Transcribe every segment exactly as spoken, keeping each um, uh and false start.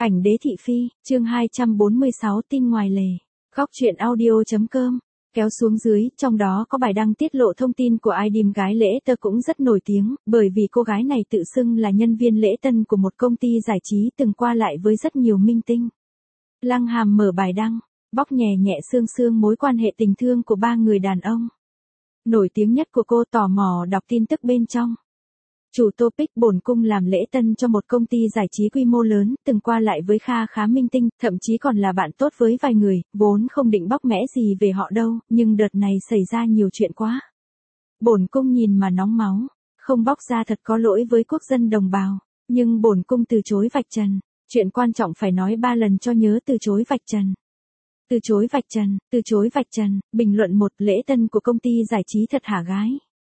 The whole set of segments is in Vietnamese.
Ảnh đế thị phi, chương hai trăm bốn mươi sáu tin ngoài lề. Góc truyện audio.com. Kéo xuống dưới, trong đó có bài đăng tiết lộ thông tin của idol gái Lễ Tơ cũng rất nổi tiếng, bởi vì cô gái này tự xưng là nhân viên lễ tân của một công ty giải trí từng qua lại với rất nhiều minh tinh. Lăng Hàm mở bài đăng, bóc nhẹ nhẹ xương xương mối quan hệ tình thương của ba người đàn ông. Nổi tiếng nhất của cô tò mò đọc tin tức bên trong. Chủ topic bổn cung làm lễ tân cho một công ty giải trí quy mô lớn, từng qua lại với kha khá minh tinh, thậm chí còn là bạn tốt với vài người, vốn không định bóc mẽ gì về họ đâu, nhưng đợt này xảy ra nhiều chuyện quá. Bổn cung nhìn mà nóng máu, không bóc ra thật có lỗi với quốc dân đồng bào, nhưng bổn cung từ chối vạch trần, chuyện quan trọng phải nói ba lần cho nhớ từ chối vạch trần. Từ chối vạch trần, từ chối vạch trần, bình luận một lễ tân của công ty giải trí thật hả gái?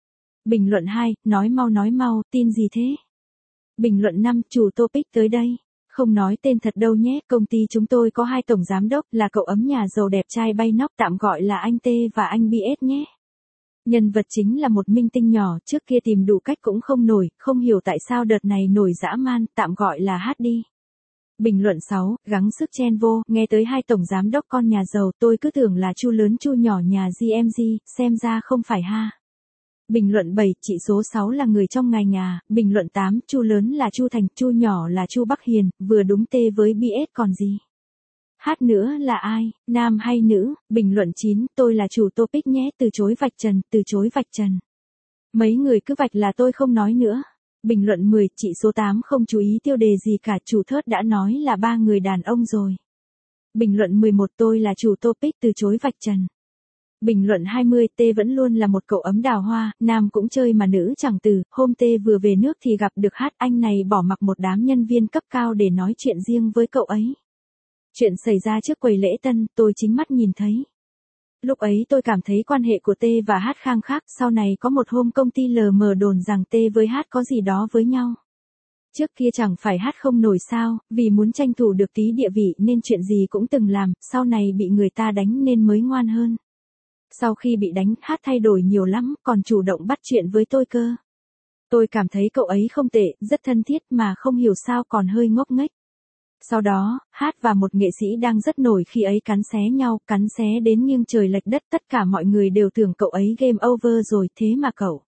Bình luận hai, nói mau nói mau, tin gì thế? Bình luận năm, chủ topic tới đây. Không nói tên thật đâu nhé, công ty chúng tôi có hai tổng giám đốc là cậu ấm nhà giàu đẹp trai bay nóc tạm gọi là anh T và anh bê ét nhé. Nhân vật chính là một minh tinh nhỏ, trước kia tìm đủ cách cũng không nổi, không hiểu tại sao đợt này nổi dã man, tạm gọi là hát đi. Bình luận sáu, gắng sức chen vô, nghe tới hai tổng giám đốc con nhà giàu tôi cứ tưởng là Chu lớn Chu nhỏ nhà giê em giê, xem ra không phải ha. Bình luận bảy, chị số sáu là người trong ngành à. Bình luận tám, Chu lớn là Chu Thành, Chu nhỏ là Chu Bắc Hiền, vừa đúng tê với bê ét còn gì. Hát nữa là ai, nam hay nữ? Bình luận chín, tôi là chủ topic nhé, từ chối vạch trần, từ chối vạch trần. Mấy người cứ vạch là tôi không nói nữa. Bình luận mười, chị số tám không chú ý tiêu đề gì cả, chủ thớt đã nói là ba người đàn ông rồi. Bình luận mười một, tôi là chủ topic từ chối vạch trần. Bình luận hai mươi, T vẫn luôn là một cậu ấm đào hoa, nam cũng chơi mà nữ chẳng từ, hôm T vừa về nước thì gặp được hát, anh này bỏ mặc một đám nhân viên cấp cao để nói chuyện riêng với cậu ấy. Chuyện xảy ra trước quầy lễ tân, tôi chính mắt nhìn thấy. Lúc ấy tôi cảm thấy quan hệ của T và hát khang khác, sau này có một hôm công ty lờ mờ đồn rằng T với hát có gì đó với nhau. Trước kia chẳng phải hát không nổi sao, vì muốn tranh thủ được tí địa vị nên chuyện gì cũng từng làm, sau này bị người ta đánh nên mới ngoan hơn. Sau khi bị đánh, hát thay đổi nhiều lắm, còn chủ động bắt chuyện với tôi cơ. Tôi cảm thấy cậu ấy không tệ, rất thân thiết mà không hiểu sao còn hơi ngốc nghếch. Sau đó, hát và một nghệ sĩ đang rất nổi khi ấy cắn xé nhau, cắn xé đến nghiêng trời lệch đất, tất cả mọi người đều tưởng cậu ấy game over rồi, thế mà cậu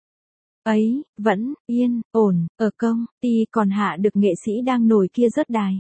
ấy vẫn yên ổn ở công ty còn hạ được nghệ sĩ đang nổi kia rớt đài.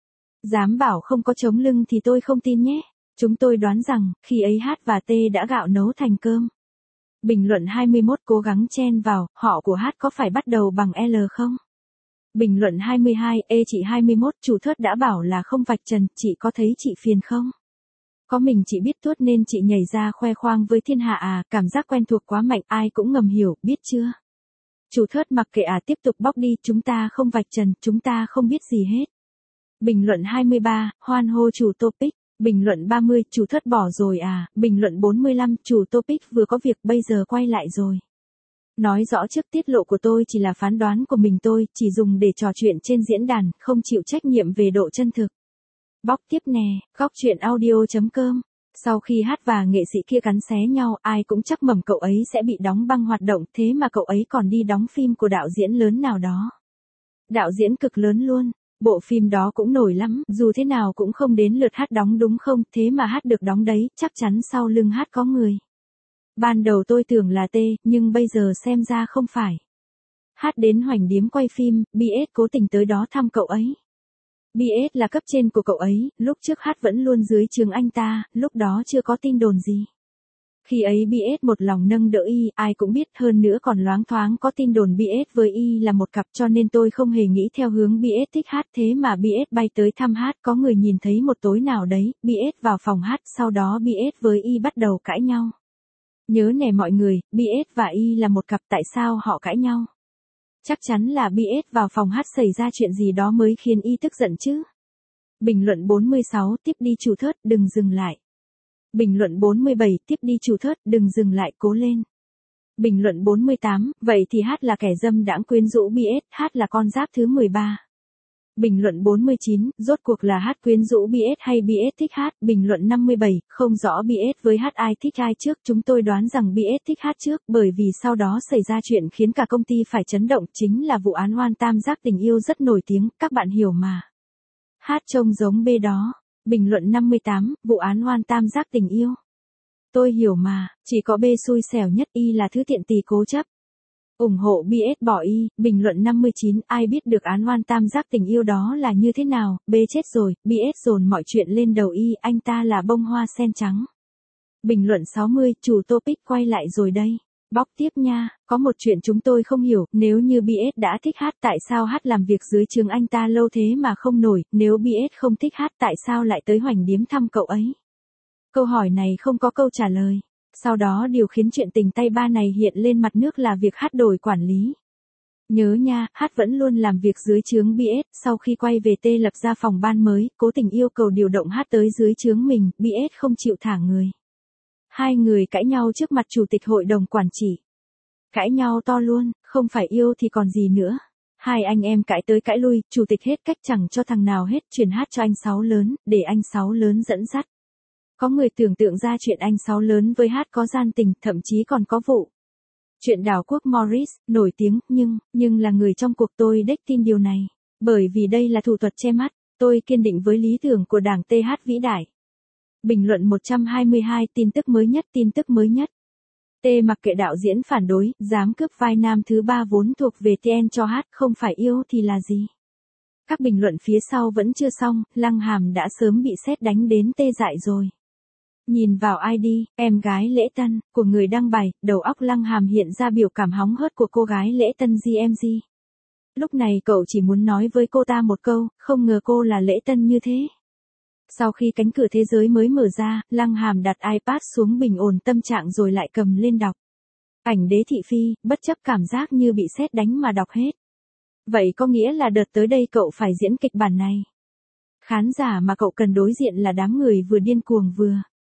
Dám bảo không có chống lưng thì tôi không tin nhé. Chúng tôi đoán rằng, khi ấy hát và T đã gạo nấu thành cơm. Bình luận hai mươi mốt, cố gắng chen vào, họ của hát có phải bắt đầu bằng L không? Bình luận hai mươi hai, ê chị hai mươi mốt, chủ thớt đã bảo là không vạch trần, chị có thấy chị phiền không? Có mình chị biết tuốt nên chị nhảy ra khoe khoang với thiên hạ à, cảm giác quen thuộc quá mạnh, ai cũng ngầm hiểu, biết chưa? Chủ thớt mặc kệ à, tiếp tục bóc đi, chúng ta không vạch trần, chúng ta không biết gì hết. Bình luận hai mươi ba, hoan hô chủ topic. Bình luận ba mươi, chủ thất bỏ rồi à. Bình luận bốn mươi lăm, chủ topic vừa có việc bây giờ quay lại rồi. Nói rõ trước tiết lộ của tôi chỉ là phán đoán của mình tôi, chỉ dùng để trò chuyện trên diễn đàn, không chịu trách nhiệm về độ chân thực. Bóc tiếp nè, góc truyện audio.com. Sau khi hát và nghệ sĩ kia cắn xé nhau, ai cũng chắc mẩm cậu ấy sẽ bị đóng băng hoạt động, thế mà cậu ấy còn đi đóng phim của đạo diễn lớn nào đó. Đạo diễn cực lớn luôn. Bộ phim đó cũng nổi lắm, dù thế nào cũng không đến lượt hát đóng đúng không, thế mà hát được đóng đấy, chắc chắn sau lưng hát có người. Ban đầu tôi tưởng là T, nhưng bây giờ xem ra không phải. Hát đến Hoành Điếm quay phim, bê ét cố tình tới đó thăm cậu ấy. bê ét là cấp trên của cậu ấy, lúc trước hát vẫn luôn dưới trướng anh ta, lúc đó chưa có tin đồn gì. Khi ấy bê ét một lòng nâng đỡ y, ai cũng biết, hơn nữa còn loáng thoáng có tin đồn bê ét với y là một cặp, cho nên tôi không hề nghĩ theo hướng bê ét thích hát, thế mà bê ét bay tới thăm hát, có người nhìn thấy một tối nào đấy, bê ét vào phòng hát, sau đó bê ét với y bắt đầu cãi nhau. Nhớ nè mọi người, bê ét và y là một cặp, tại sao họ cãi nhau? Chắc chắn là bê ét vào phòng hát xảy ra chuyện gì đó mới khiến y tức giận chứ. Bình luận bốn mươi sáu, tiếp đi chủ thớt, đừng dừng lại. Bình luận bốn mươi bảy, tiếp đi chủ thớt, đừng dừng lại, cố lên. Bình luận bốn mươi tám, vậy thì hát là kẻ dâm đãng quyến rũ bê ét, hát là con giáp thứ mười ba. Bình luận bốn mươi chín, rốt cuộc là hát quyến rũ bê ét hay bê ét thích hát. Bình luận năm mươi bảy, không rõ bê ét với hát ai thích ai trước, chúng tôi đoán rằng bê ét thích hát trước, bởi vì sau đó xảy ra chuyện khiến cả công ty phải chấn động, chính là vụ án oan tam giác tình yêu rất nổi tiếng, các bạn hiểu mà. Hát trông giống B đó. Bình luận năm mươi tám, vụ án oan tam giác tình yêu. Tôi hiểu mà, chỉ có B xui xẻo nhất, Y là thứ tiện tì cố chấp. ủng hộ bê ét bỏ Y. Bình luận năm mươi chín, ai biết được án oan tam giác tình yêu đó là như thế nào, B chết rồi, bê ét dồn mọi chuyện lên đầu Y, anh ta là bông hoa sen trắng. Bình luận sáu mươi, chủ topic quay lại rồi đây. Bóc tiếp nha, có một chuyện chúng tôi không hiểu, nếu như bê ét đã thích Hát tại sao Hát làm việc dưới trướng anh ta lâu thế mà không nổi, nếu bê ét không thích Hát tại sao lại tới Hoành Điếm thăm cậu ấy? Câu hỏi này không có câu trả lời. Sau đó điều khiến chuyện tình tay ba này hiện lên mặt nước là việc Hát đổi quản lý. Nhớ nha, Hát vẫn luôn làm việc dưới trướng bê ét, sau khi quay về T lập ra phòng ban mới, cố tình yêu cầu điều động Hát tới dưới trướng mình, bê ét không chịu thả người. Hai người cãi nhau trước mặt chủ tịch hội đồng quản trị. Cãi nhau to luôn, không phải yêu thì còn gì nữa. Hai anh em cãi tới cãi lui, chủ tịch hết cách chẳng cho thằng nào hết, chuyển Hát cho anh Sáu lớn, để anh Sáu lớn dẫn dắt. Có người tưởng tượng ra chuyện anh Sáu lớn với Hát có gian tình, thậm chí còn có vụ. Chuyện đảo quốc Morris, nổi tiếng, nhưng, nhưng là người trong cuộc tôi đếch tin điều này. Bởi vì đây là thủ thuật che mắt, tôi kiên định với lý tưởng của đảng tê hát vĩ đại. Bình luận một trăm hai mươi hai, tin tức mới nhất, tin tức mới nhất. T mặc kệ đạo diễn phản đối, dám cướp vai nam thứ ba vốn thuộc về tê en cho Hát, không phải yêu thì là gì? Các bình luận phía sau vẫn chưa xong, Lăng Hàm đã sớm bị sét đánh đến tê dại rồi. Nhìn vào i đê, em gái lễ tân, của người đăng bài, đầu óc Lăng Hàm hiện ra biểu cảm hóng hớt của cô gái lễ tân giê em giê. Lúc này cậu chỉ muốn nói với cô ta một câu, không ngờ cô là lễ tân như thế. Sau khi cánh cửa thế giới mới mở ra, Lăng Hàm đặt iPad xuống bình ổn tâm trạng rồi lại cầm lên đọc. Ảnh Đế Thị Phi, bất chấp cảm giác như bị sét đánh mà đọc hết. Vậy có nghĩa là đợt tới đây cậu phải diễn kịch bản này. Khán giả mà cậu cần đối diện là đám người vừa điên cuồng vừa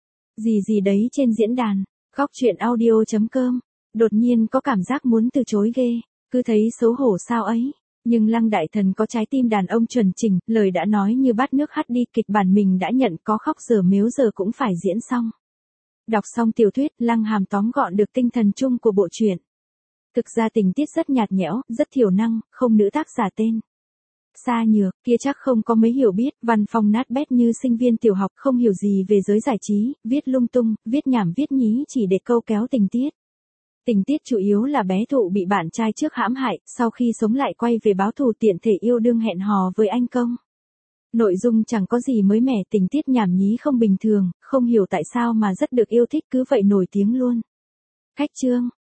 gì gì đấy trên diễn đàn. Góc truyện audio chấm com. Đột nhiên có cảm giác muốn từ chối ghê, cứ thấy xấu hổ sao ấy. Nhưng Lăng Đại Thần có trái tim đàn ông chuẩn chỉnh, lời đã nói như bát nước hắt đi, kịch bản mình đã nhận, có khóc giờ mếu giờ cũng phải diễn xong. Đọc xong tiểu thuyết, Lăng Hàm tóm gọn được tinh thần chung của bộ truyện. Thực ra tình tiết rất nhạt nhẽo, rất thiểu năng, không nữ tác giả tên. Sa Nhược, kia chắc không có mấy hiểu biết, văn phong nát bét như sinh viên tiểu học, không hiểu gì về giới giải trí, viết lung tung, viết nhảm viết nhí chỉ để câu kéo tình tiết. Tình tiết chủ yếu là bé Thụ bị bạn trai trước hãm hại, sau khi sống lại quay về báo thù, tiện thể yêu đương hẹn hò với anh Công. Nội dung chẳng có gì mới mẻ, tình tiết nhảm nhí không bình thường, không hiểu tại sao mà rất được yêu thích, cứ vậy nổi tiếng luôn. Khách chương.